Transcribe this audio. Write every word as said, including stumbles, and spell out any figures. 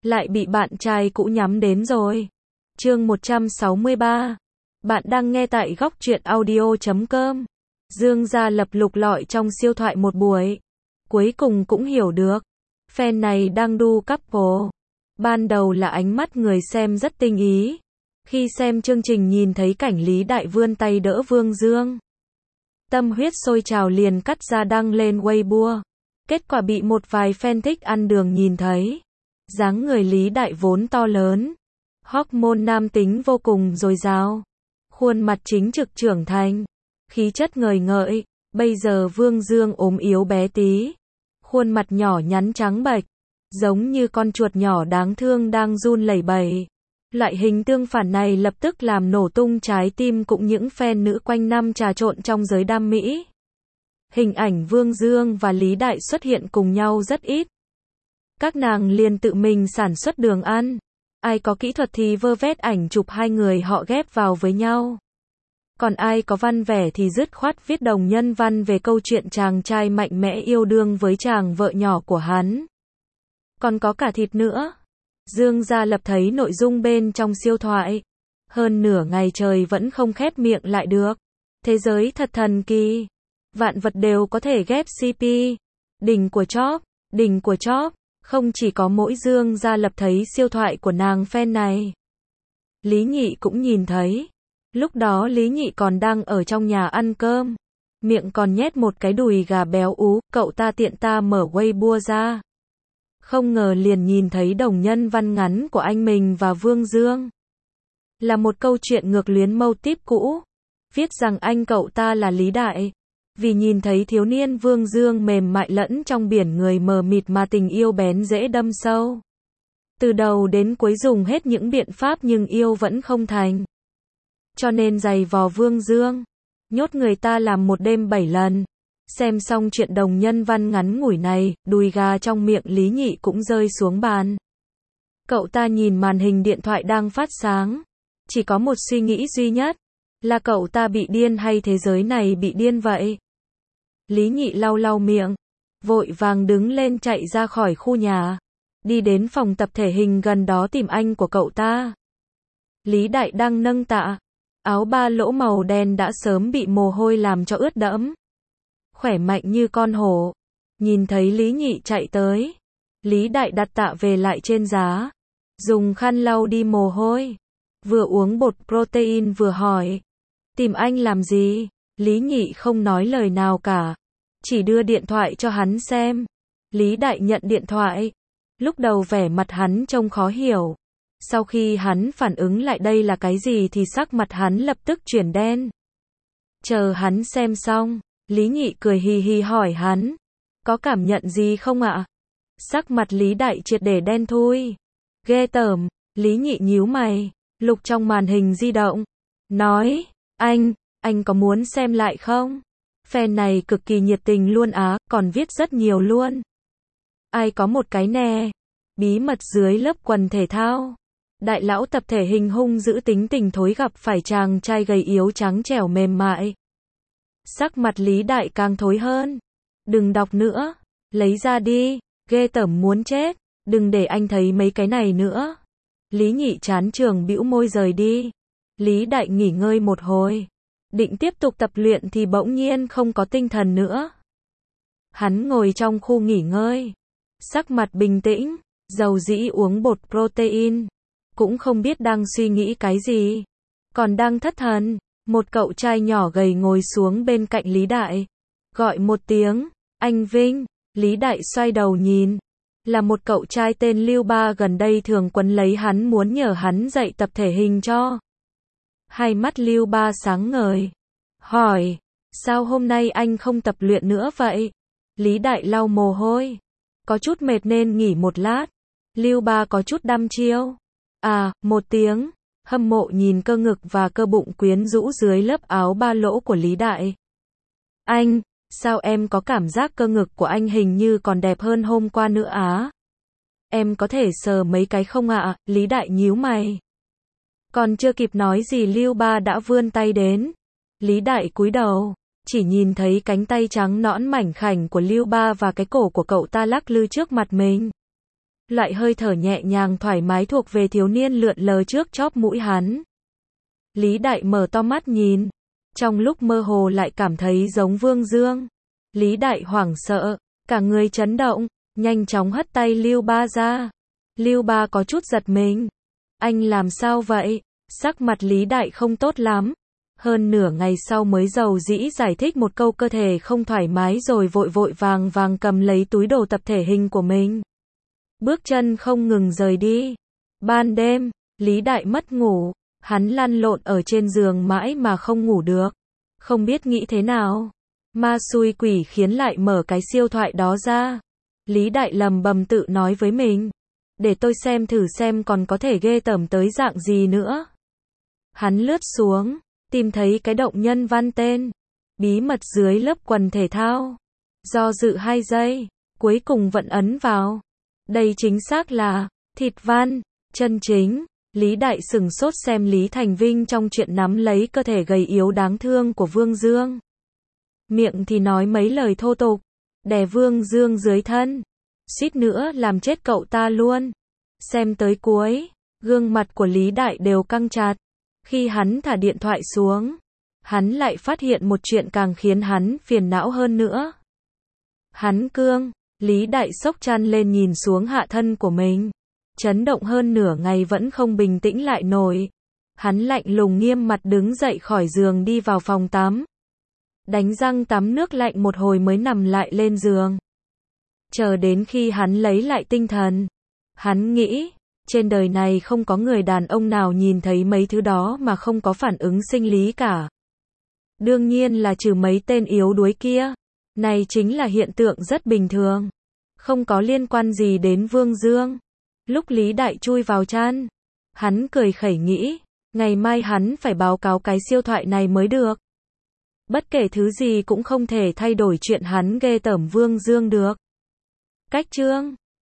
lại bị bạn trai cũ nhắm đến rồi. Chương một trăm sáu mươi ba. Bạn đang nghe tại góc truyện audio chấm com. Dương Gia Lập lục lọi trong siêu thoại một buổi, cuối cùng cũng hiểu được, fan này đang đu couple. Ban đầu là ánh mắt người xem rất tinh ý. Khi xem chương trình nhìn thấy cảnh Lý Đại vươn tay đỡ Vương Dương, tâm huyết sôi trào liền cắt ra đăng lên Weibo. Kết quả bị một vài fan thích ăn đường nhìn thấy. Dáng người Lý Đại vốn to lớn, hormone nam tính vô cùng dồi dào, khuôn mặt chính trực trưởng thành, khí chất ngời ngợi. Bây giờ Vương Dương ốm yếu bé tí, khuôn mặt nhỏ nhắn trắng bệch, giống như con chuột nhỏ đáng thương đang run lẩy bẩy. Loại hình tương phản này lập tức làm nổ tung trái tim cũng những fan nữ quanh năm trà trộn trong giới đam mỹ. Hình ảnh Vương Dương và Lý Đại xuất hiện cùng nhau rất ít. Các nàng liền tự mình sản xuất đường ăn. Ai có kỹ thuật thì vơ vét ảnh chụp hai người họ ghép vào với nhau. Còn ai có văn vẻ thì dứt khoát viết đồng nhân văn về câu chuyện chàng trai mạnh mẽ yêu đương với chàng vợ nhỏ của hắn. Còn có cả thịt nữa. Dương Gia Lập thấy nội dung bên trong siêu thoại, hơn nửa ngày trời vẫn không khép miệng lại được. Thế giới thật thần kỳ. Vạn vật đều có thể ghép xê pê. Đỉnh của chóp, đỉnh của chóp. Không chỉ có mỗi Dương Gia Lập thấy siêu thoại của nàng fan này. Lý Nhị cũng nhìn thấy. Lúc đó Lý Nhị còn đang ở trong nhà ăn cơm. Miệng còn nhét một cái đùi gà béo ú. Cậu ta tiện ta mở Weibo ra. Không ngờ liền nhìn thấy đồng nhân văn ngắn của anh mình và Vương Dương. Là một câu chuyện ngược luyến mâu típ cũ. Viết rằng anh cậu ta là Lý Đại. Vì nhìn thấy thiếu niên Vương Dương mềm mại lẫn trong biển người mờ mịt mà tình yêu bén dễ đâm sâu. Từ đầu đến cuối dùng hết những biện pháp nhưng yêu vẫn không thành. Cho nên giày vò Vương Dương, nhốt người ta làm một đêm bảy lần. Xem xong chuyện đồng nhân văn ngắn ngủi này, đùi gà trong miệng Lý Nhị cũng rơi xuống bàn. Cậu ta nhìn màn hình điện thoại đang phát sáng. Chỉ có một suy nghĩ duy nhất. Là cậu ta bị điên hay thế giới này bị điên vậy? Lý Nhị lau lau miệng, vội vàng đứng lên chạy ra khỏi khu nhà. Đi đến phòng tập thể hình gần đó tìm anh của cậu ta. Lý Đại đang nâng tạ. Áo ba lỗ màu đen đã sớm bị mồ hôi làm cho ướt đẫm. Khỏe mạnh như con hổ. Nhìn thấy Lý Nhị chạy tới, Lý Đại đặt tạ về lại trên giá, dùng khăn lau đi mồ hôi. Vừa uống bột protein vừa hỏi, tìm anh làm gì? Lý Nhị không nói lời nào cả, chỉ đưa điện thoại cho hắn xem. Lý Đại nhận điện thoại. Lúc đầu vẻ mặt hắn trông khó hiểu. Sau khi hắn phản ứng lại đây là cái gì thì sắc mặt hắn lập tức chuyển đen. Chờ hắn xem xong, Lý Nhị cười hì hì hỏi hắn, có cảm nhận gì không ạ? Sắc mặt Lý Đại triệt để đen thui. Ghê tởm. Lý Nhị nhíu mày, lục trong màn hình di động, nói, anh, anh có muốn xem lại không? Fan này cực kỳ nhiệt tình luôn á, còn viết rất nhiều luôn. Ai có một cái nè. Bí mật dưới lớp quần thể thao. Đại lão tập thể hình hung dữ tính tình thối gặp phải chàng trai gầy yếu trắng trẻo mềm mại. Sắc mặt Lý Đại càng thối hơn. Đừng đọc nữa. Lấy ra đi. Ghê tởm muốn chết. Đừng để anh thấy mấy cái này nữa. Lý Nhị chán trường bĩu môi rời đi. Lý Đại nghỉ ngơi một hồi. Định tiếp tục tập luyện thì bỗng nhiên không có tinh thần nữa. Hắn ngồi trong khu nghỉ ngơi. Sắc mặt bình tĩnh. Dầu dĩ uống bột protein. Cũng không biết đang suy nghĩ cái gì. Còn đang thất thần. Một cậu trai nhỏ gầy ngồi xuống bên cạnh Lý Đại. Gọi một tiếng. Anh Vinh. Lý Đại xoay đầu nhìn. Là một cậu trai tên Lưu Ba gần đây thường quấn lấy hắn muốn nhờ hắn dạy tập thể hình cho. Hai mắt Lưu Ba sáng ngời. Hỏi. Sao hôm nay anh không tập luyện nữa vậy? Lý Đại lau mồ hôi. Có chút mệt nên nghỉ một lát. Lưu Ba có chút đăm chiêu. À, một tiếng. Hâm mộ nhìn cơ ngực và cơ bụng quyến rũ dưới lớp áo ba lỗ của Lý Đại. Anh, sao em có cảm giác cơ ngực của anh hình như còn đẹp hơn hôm qua nữa á? Em có thể sờ mấy cái không ạ? À? Lý Đại nhíu mày. Còn chưa kịp nói gì Lưu Ba đã vươn tay đến. Lý Đại cúi đầu, chỉ nhìn thấy cánh tay trắng nõn mảnh khảnh của Lưu Ba và cái cổ của cậu ta lắc lư trước mặt mình. Loại hơi thở nhẹ nhàng thoải mái thuộc về thiếu niên lượn lờ trước chóp mũi hắn. Lý Đại mở to mắt nhìn, trong lúc mơ hồ lại cảm thấy giống Vương Dương. Lý Đại hoảng sợ, cả người chấn động, nhanh chóng hất tay Lưu Ba ra. Lưu Ba có chút giật mình. Anh làm sao vậy? Sắc mặt Lý Đại không tốt lắm. Hơn nửa ngày sau mới dầu dĩ giải thích một câu cơ thể không thoải mái rồi vội vội vàng vàng cầm lấy túi đồ tập thể hình của mình. Bước chân không ngừng rời đi. Ban đêm, Lý Đại mất ngủ. Hắn lăn lộn ở trên giường mãi mà không ngủ được. Không biết nghĩ thế nào. Ma xui quỷ khiến lại mở cái siêu thoại đó ra. Lý Đại lầm bầm tự nói với mình. Để tôi xem thử xem còn có thể ghê tởm tới dạng gì nữa. Hắn lướt xuống, tìm thấy cái động nhân văn tên. Bí mật dưới lớp quần thể thao. Do dự hai giây, cuối cùng vẫn ấn vào. Đây chính xác là thịt văn, chân chính. Lý Đại sừng sốt xem Lý Thành Vinh trong chuyện nắm lấy cơ thể gầy yếu đáng thương của Vương Dương. Miệng thì nói mấy lời thô tục, đè Vương Dương dưới thân, suýt nữa làm chết cậu ta luôn. Xem tới cuối, gương mặt của Lý Đại đều căng chặt. Khi hắn thả điện thoại xuống, hắn lại phát hiện một chuyện càng khiến hắn phiền não hơn nữa. Hắn cương, Lý Đại xốc chăn lên nhìn xuống hạ thân của mình. Chấn động hơn nửa ngày vẫn không bình tĩnh lại nổi. Hắn lạnh lùng nghiêm mặt đứng dậy khỏi giường đi vào phòng tắm. Đánh răng tắm nước lạnh một hồi mới nằm lại lên giường. Chờ đến khi hắn lấy lại tinh thần. Hắn nghĩ, trên đời này không có người đàn ông nào nhìn thấy mấy thứ đó mà không có phản ứng sinh lý cả. Đương nhiên là trừ mấy tên yếu đuối kia. Này chính là hiện tượng rất bình thường. Không có liên quan gì đến Vương Dương. Lúc Lý Đại chui vào chăn, hắn cười khẩy nghĩ, ngày mai hắn phải báo cáo cái siêu thoại này mới được. Bất kể thứ gì cũng không thể thay đổi chuyện hắn ghê tởm Vương Dương được. Cách chương